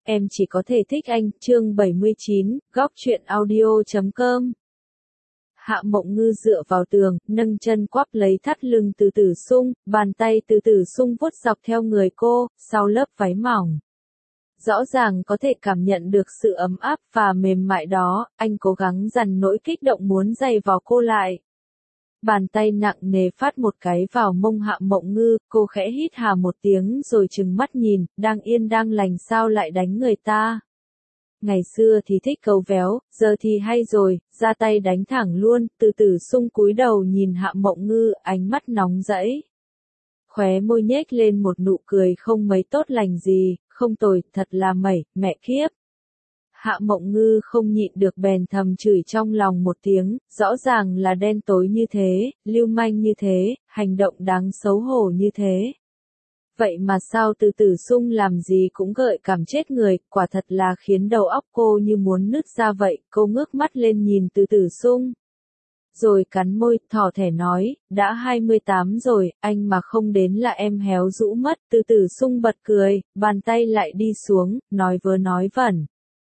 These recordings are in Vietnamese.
em chỉ có thể thích anh, chương 79, góc truyện audio.com. Hạ Mộng Ngư dựa vào tường, nâng chân quắp lấy thắt lưng Từ Tử Sung, bàn tay Từ Tử Sung vuốt dọc theo người cô, sau lớp váy mỏng. Rõ ràng có thể cảm nhận được sự ấm áp và mềm mại đó, anh cố gắng dằn nỗi kích động muốn giày vào cô lại. Bàn tay nặng nề phát một cái vào mông Hạ Mộng Ngư, cô khẽ hít hà một tiếng rồi trừng mắt nhìn, đang yên đang lành sao lại đánh người ta. Ngày xưa thì thích cấu véo, giờ thì hay rồi, ra tay đánh thẳng luôn. Từ Tử Sung cúi đầu nhìn Hạ Mộng Ngư, ánh mắt nóng rẫy. Khóe môi nhếch lên một nụ cười không mấy tốt lành gì, không tồi, thật là mẩy, mẹ kiếp. Hạ Mộng Ngư không nhịn được bèn thầm chửi trong lòng một tiếng, rõ ràng là đen tối như thế, lưu manh như thế, hành động đáng xấu hổ như thế. Vậy mà sao Từ Tử Sung làm gì cũng gợi cảm chết người, quả thật là khiến đầu óc cô như muốn nứt ra vậy. Cô ngước mắt lên nhìn Từ Tử Sung, rồi cắn môi, thỏ thẻ nói, đã 28 rồi, anh mà không đến là em héo rũ mất. Từ Tử Sung bật cười, bàn tay lại đi xuống, nói vớ nói vẩn.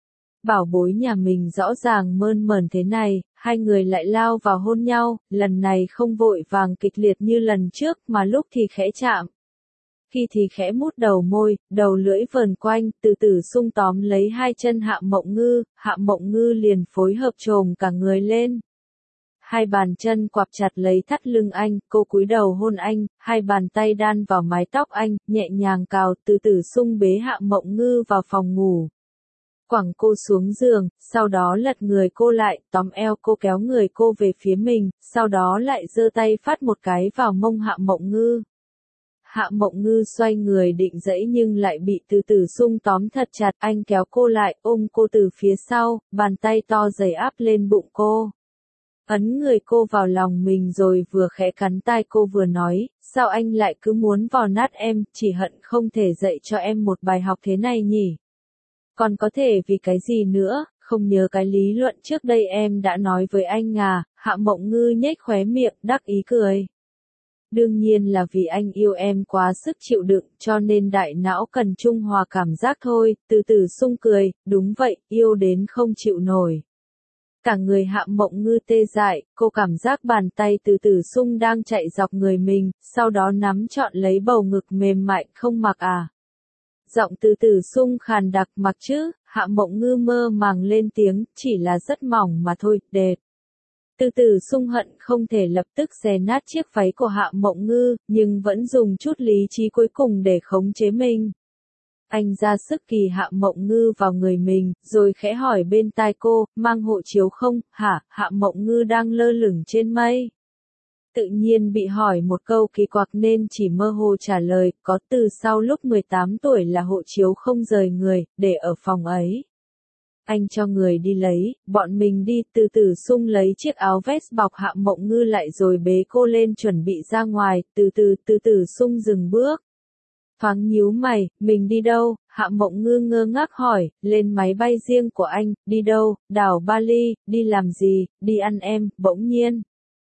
Bảo bối nhà mình rõ ràng mơn mởn thế này, hai người lại lao vào hôn nhau, lần này không vội vàng kịch liệt như lần trước mà lúc thì khẽ chạm. Khi thì khẽ mút đầu môi, đầu lưỡi vờn quanh, Từ Tử Sung tóm lấy hai chân Hạ Mộng Ngư liền phối hợp chồm cả người lên. Hai bàn chân quặp chặt lấy thắt lưng anh, cô cúi đầu hôn anh, hai bàn tay đan vào mái tóc anh, nhẹ nhàng cào. Từ Tử Sung bế Hạ Mộng Ngư vào phòng ngủ. Quẳng cô xuống giường, sau đó lật người cô lại, tóm eo cô kéo người cô về phía mình, sau đó lại giơ tay phát một cái vào mông Hạ Mộng Ngư. Hạ Mộng Ngư xoay người định dãy nhưng lại bị Từ Tử Sung tóm thật chặt, anh kéo cô lại, ôm cô từ phía sau, bàn tay to dày áp lên bụng cô. Ấn người cô vào lòng mình rồi vừa khẽ cắn tai cô vừa nói, sao anh lại cứ muốn vò nát em, chỉ hận không thể dạy cho em một bài học thế này nhỉ? Còn có thể vì cái gì nữa, không nhớ cái lý luận trước đây em đã nói với anh à? Hạ Mộng Ngư nhếch khóe miệng, đắc ý cười. Đương nhiên là vì anh yêu em quá sức chịu đựng, cho nên đại não cần trung hòa cảm giác thôi. Từ Tử Sung cười, đúng vậy, yêu đến không chịu nổi. Cả người Hạ Mộng Ngư tê dại, cô cảm giác bàn tay Từ Tử Sung đang chạy dọc người mình, sau đó nắm trọn lấy bầu ngực mềm mại, không mặc à? Giọng Từ Tử Sung khàn đặc, mặc chứ. Hạ Mộng Ngư mơ màng lên tiếng, chỉ là rất mỏng mà thôi, đẹp. Từ Tử Sung hận không thể lập tức xé nát chiếc váy của Hạ Mộng Ngư, nhưng vẫn dùng chút lý trí cuối cùng để khống chế mình. Anh ra sức kỳ Hạ Mộng Ngư vào người mình, rồi khẽ hỏi bên tai cô, mang hộ chiếu không? Hả? Hạ Mộng Ngư đang lơ lửng trên mây. Tự nhiên bị hỏi một câu kỳ quặc nên chỉ mơ hồ trả lời, có, từ sau lúc 18 tuổi là hộ chiếu không rời người, để ở phòng ấy. Anh cho người đi lấy, bọn mình đi. Từ Tử Sung lấy chiếc áo vest bọc Hạ Mộng Ngư lại rồi bế cô lên chuẩn bị ra ngoài. Từ Tử Sung dừng bước. Thoáng nhíu mày, mình đi đâu? Hạ Mộng Ngư ngơ ngác hỏi, lên máy bay riêng của anh. Đi đâu? Đảo Bali. Đi làm gì? Đi ăn em. Bỗng nhiên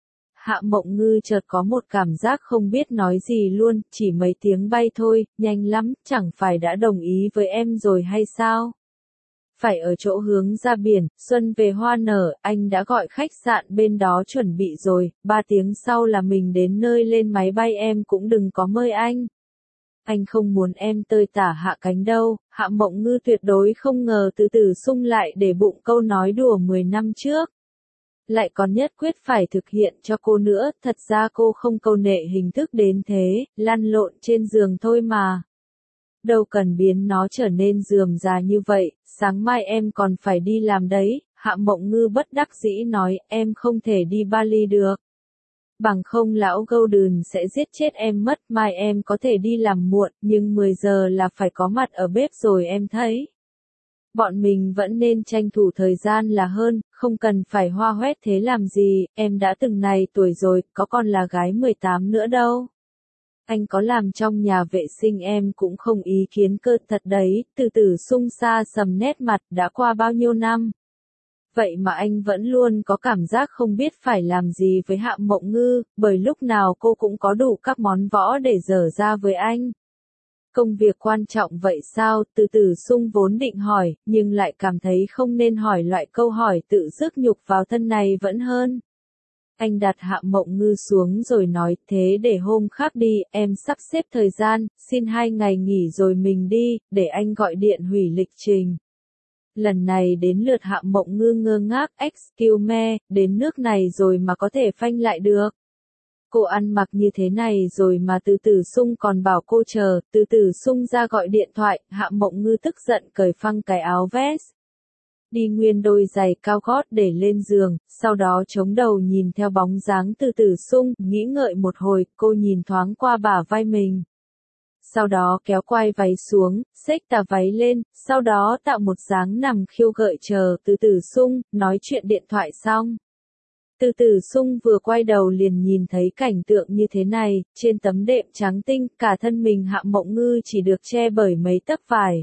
Hạ Mộng Ngư chợt có một cảm giác không biết nói gì luôn, chỉ mấy tiếng bay thôi, nhanh lắm, chẳng phải đã đồng ý với em rồi hay sao? Phải ở chỗ hướng ra biển, xuân về hoa nở, anh đã gọi khách sạn bên đó chuẩn bị rồi, 3 tiếng sau là mình đến nơi, lên máy bay em cũng đừng có mời anh. Anh không muốn em tơi tả hạ cánh đâu. Hạ Mộng Ngư tuyệt đối không ngờ Từ Tử Sung lại để bụng câu nói đùa 10 năm trước. Lại còn nhất quyết phải thực hiện cho cô nữa, thật ra cô không câu nệ hình thức đến thế, lăn lộn trên giường thôi mà. Đâu cần biến nó trở nên rườm rà như vậy, sáng mai em còn phải đi làm đấy. Hạ Mộng Ngư bất đắc dĩ nói, em không thể đi Bali được. Bằng không lão Golden sẽ giết chết em mất, mai em có thể đi làm muộn, nhưng 10 giờ là phải có mặt ở bếp rồi em thấy. Bọn mình vẫn nên tranh thủ thời gian là hơn, không cần phải hoa hoét thế làm gì, em đã từng này tuổi rồi, có còn là gái 18 nữa đâu. Anh có làm trong nhà vệ sinh em cũng không ý kiến cơ, thật đấy. Từ Tử Sung xa sầm nét mặt, đã qua bao nhiêu năm. Vậy mà anh vẫn luôn có cảm giác không biết phải làm gì với Hạ Mộng Ngư, bởi lúc nào cô cũng có đủ các món võ để dở ra với anh. Công việc quan trọng vậy sao? Từ Tử Sung vốn định hỏi, nhưng lại cảm thấy không nên hỏi loại câu hỏi tự rước nhục vào thân này vẫn hơn. Anh đặt Hạ Mộng Ngư xuống rồi nói, thế để hôm khác đi, em sắp xếp thời gian, xin 2 ngày nghỉ rồi mình đi, để anh gọi điện hủy lịch trình. Lần này đến lượt Hạ Mộng Ngư ngơ ngác, excuse me, đến nước này rồi mà có thể phanh lại được. Cô ăn mặc như thế này rồi mà Từ Tử Sung còn bảo cô chờ, Từ Tử Sung ra gọi điện thoại, Hạ Mộng Ngư tức giận cởi phăng cái áo vest. Đi nguyên đôi giày cao gót để lên giường, sau đó chống đầu nhìn theo bóng dáng Từ Tử Sung, nghĩ ngợi một hồi, cô nhìn thoáng qua bả vai mình. Sau đó kéo quai váy xuống, xếch tà váy lên, sau đó tạo một dáng nằm khiêu gợi chờ Từ Tử Sung, nói chuyện điện thoại xong. Từ Tử Sung vừa quay đầu liền nhìn thấy cảnh tượng như thế này, trên tấm đệm trắng tinh, cả thân mình Hạ Mộng Ngư chỉ được che bởi mấy tấc vải.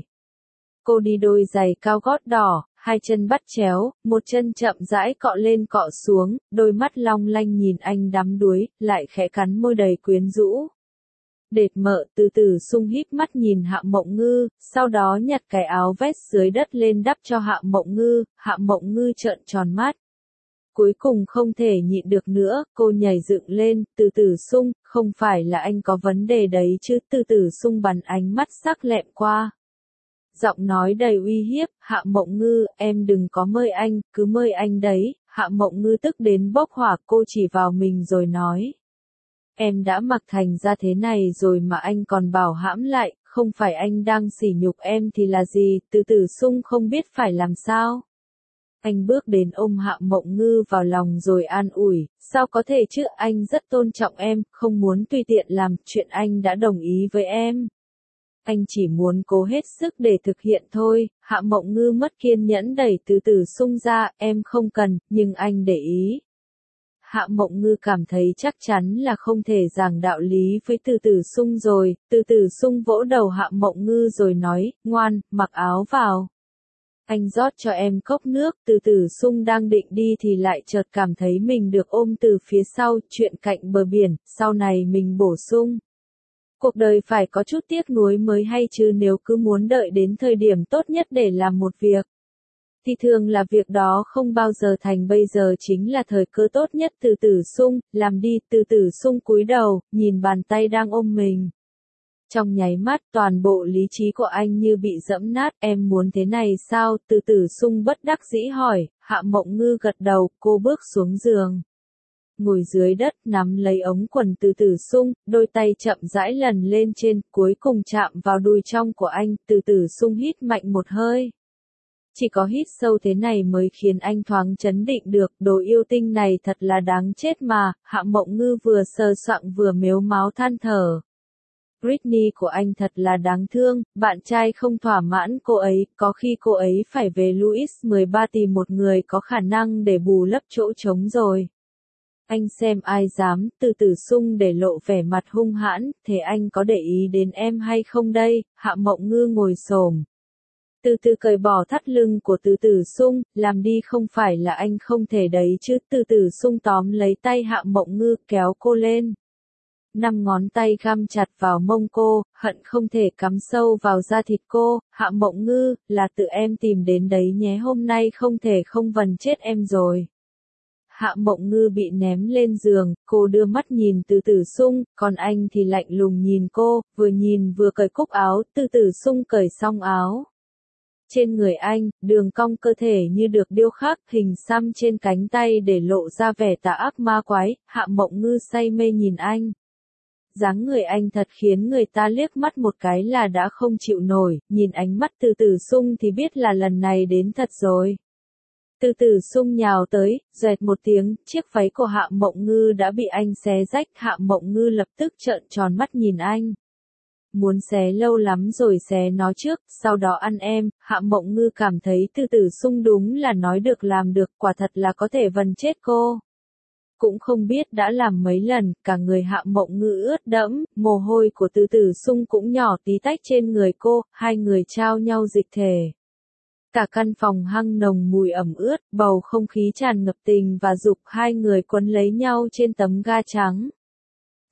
Cô đi đôi giày cao gót đỏ, 2 chân bắt chéo, một chân chậm rãi cọ lên cọ xuống, đôi mắt long lanh nhìn anh đắm đuối, lại khẽ cắn môi đầy quyến rũ. Đệt mợ, Từ Tử Sung híp mắt nhìn Hạ Mộng Ngư, sau đó nhặt cái áo vest dưới đất lên đắp cho Hạ Mộng Ngư, Hạ Mộng Ngư trợn tròn mắt. Cuối cùng không thể nhịn được nữa, cô nhảy dựng lên, Từ Tử Sung, không phải là anh có vấn đề đấy chứ? Từ Tử Sung bắn ánh mắt sắc lẹm qua. Giọng nói đầy uy hiếp, Hạ Mộng Ngư, em đừng có mời anh, cứ mời anh đấy. Hạ Mộng Ngư tức đến bốc hỏa, cô chỉ vào mình rồi nói. Em đã mặc thành ra thế này rồi mà anh còn bảo hãm lại, không phải anh đang sỉ nhục em thì là gì? Từ Tử Sung không biết phải làm sao. Anh bước đến ôm Hạ Mộng Ngư vào lòng rồi an ủi, sao có thể chứ, anh rất tôn trọng em, không muốn tùy tiện làm chuyện, anh đã đồng ý với em. Anh chỉ muốn cố hết sức để thực hiện thôi. Hạ Mộng Ngư mất kiên nhẫn đẩy Từ Tử Sung ra, em không cần, nhưng anh để ý. Hạ Mộng Ngư cảm thấy chắc chắn là không thể giảng đạo lý với Từ Tử Sung rồi. Từ Tử Sung vỗ đầu Hạ Mộng Ngư rồi nói, ngoan, mặc áo vào. Anh rót cho em cốc nước. Từ Tử Sung đang định đi thì lại chợt cảm thấy mình được ôm từ phía sau, chuyện cạnh bờ biển, sau này mình bổ sung. Cuộc đời phải có chút tiếc nuối mới hay chứ, nếu cứ muốn đợi đến thời điểm tốt nhất để làm một việc, thì thường là việc đó không bao giờ thành. Bây giờ chính là thời cơ tốt nhất. Từ Tử Sung, làm đi. Từ Tử Sung cúi đầu, nhìn bàn tay đang ôm mình. Trong nháy mắt, toàn bộ lý trí của anh như bị giẫm nát. Em muốn thế này sao? Từ Tử Sung bất đắc dĩ hỏi. Hạ Mộng Ngư gật đầu, cô bước xuống giường. Ngồi dưới đất, nắm lấy ống quần Từ Tử Sung, đôi tay chậm rãi lần lên trên, cuối cùng chạm vào đùi trong của anh. Từ Tử Sung hít mạnh một hơi. Chỉ có hít sâu thế này mới khiến anh thoáng chấn định được, đồ yêu tinh này thật là đáng chết mà. Hạ Mộng Ngư vừa sờ soạng vừa mếu máo than thở. Britney của anh thật là đáng thương, bạn trai không thỏa mãn cô ấy, có khi cô ấy phải về Louis 13 tìm một người có khả năng để bù lấp chỗ trống rồi. Anh xem ai dám. Từ Tử Sung để lộ vẻ mặt hung hãn, thế anh có để ý đến em hay không đây? Hạ Mộng Ngư ngồi xổm, từ từ cởi bỏ thắt lưng của Từ Tử Sung, làm đi, không phải là anh không thể đấy chứ. Từ Tử Sung tóm lấy tay Hạ Mộng Ngư, kéo cô lên. 5 ngón tay găm chặt vào mông cô, hận không thể cắm sâu vào da thịt cô. Hạ Mộng Ngư, là tự em tìm đến đấy nhé, hôm nay không thể không vần chết em rồi. Hạ Mộng Ngư bị ném lên giường, cô đưa mắt nhìn Từ Tử Sung, còn anh thì lạnh lùng nhìn cô, vừa nhìn vừa cởi cúc áo. Từ Tử Sung cởi xong áo. Trên người anh, đường cong cơ thể như được điêu khắc, hình xăm trên cánh tay để lộ ra vẻ tà ác ma quái. Hạ Mộng Ngư say mê nhìn anh. Dáng người anh thật khiến người ta liếc mắt một cái là đã không chịu nổi, nhìn ánh mắt Từ Tử Sung thì biết là lần này đến thật rồi. Từ Tử Sung nhào tới, xoẹt một tiếng, chiếc váy của Hạ Mộng Ngư đã bị anh xé rách. Hạ Mộng Ngư lập tức trợn tròn mắt nhìn anh. Muốn xé lâu lắm rồi, xé nó trước, sau đó ăn em. Hạ Mộng Ngư cảm thấy Từ Tử Sung đúng là nói được làm được, quả thật là có thể vần chết cô. Cũng không biết đã làm mấy lần, cả người Hạ Mộng Ngư ướt đẫm, mồ hôi của Từ Tử Sung cũng nhỏ tí tách trên người cô, hai người trao nhau dịch thể. Cả căn phòng hăng nồng mùi ẩm ướt, bầu không khí tràn ngập tình và dục, hai người quấn lấy nhau trên tấm ga trắng.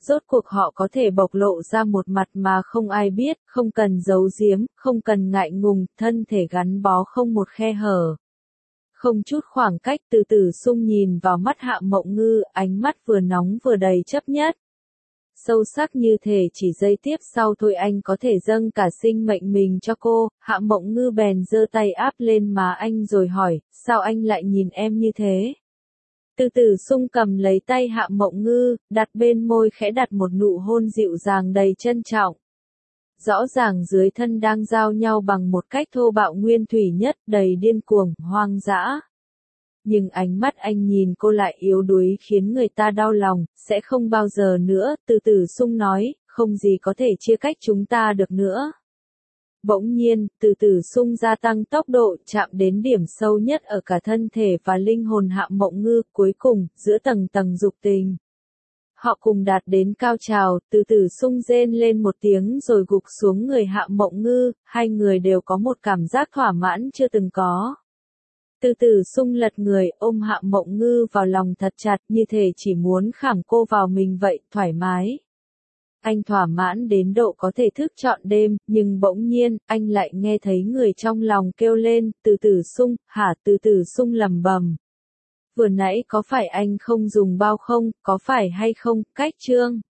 rốt cuộc họ có thể bộc lộ ra một mặt mà không ai biết, không cần giấu giếm, không cần ngại ngùng, thân thể gắn bó không một khe hở. Không chút khoảng cách, Từ Tử Sung nhìn vào mắt Hạ Mộng Ngư, ánh mắt vừa nóng vừa đầy chấp nhất. Sâu sắc như thể chỉ giây tiếp sau thôi anh có thể dâng cả sinh mệnh mình cho cô. Hạ Mộng Ngư bèn giơ tay áp lên má anh rồi hỏi, sao anh lại nhìn em như thế? Từ Tử Sung cầm lấy tay Hạ Mộng Ngư, đặt bên môi khẽ đặt một nụ hôn dịu dàng đầy trân trọng. Rõ ràng dưới thân đang giao nhau bằng một cách thô bạo nguyên thủy nhất, đầy điên cuồng, hoang dã. Nhưng ánh mắt anh nhìn cô lại yếu đuối khiến người ta đau lòng, sẽ không bao giờ nữa, Từ Tử Sung nói, không gì có thể chia cách chúng ta được nữa. Bỗng nhiên, Từ Tử Sung gia tăng tốc độ, chạm đến điểm sâu nhất ở cả thân thể và linh hồn Hạ Mộng Ngư, cuối cùng, giữa tầng tầng dục tình. Họ cùng đạt đến cao trào, Từ Tử Sung rên lên một tiếng rồi gục xuống người Hạ Mộng Ngư, hai người đều có một cảm giác thỏa mãn chưa từng có. Từ Tử Sung lật người, ôm Hạ Mộng Ngư vào lòng thật chặt, như thể chỉ muốn khảm cô vào mình vậy, thoải mái. Anh thỏa mãn đến độ có thể thức trọn đêm, nhưng bỗng nhiên, anh lại nghe thấy người trong lòng kêu lên, Từ Tử Sung, hả? Từ Tử Sung lẩm bẩm. Vừa nãy có phải anh không dùng bao không, có phải hay không? Cách chương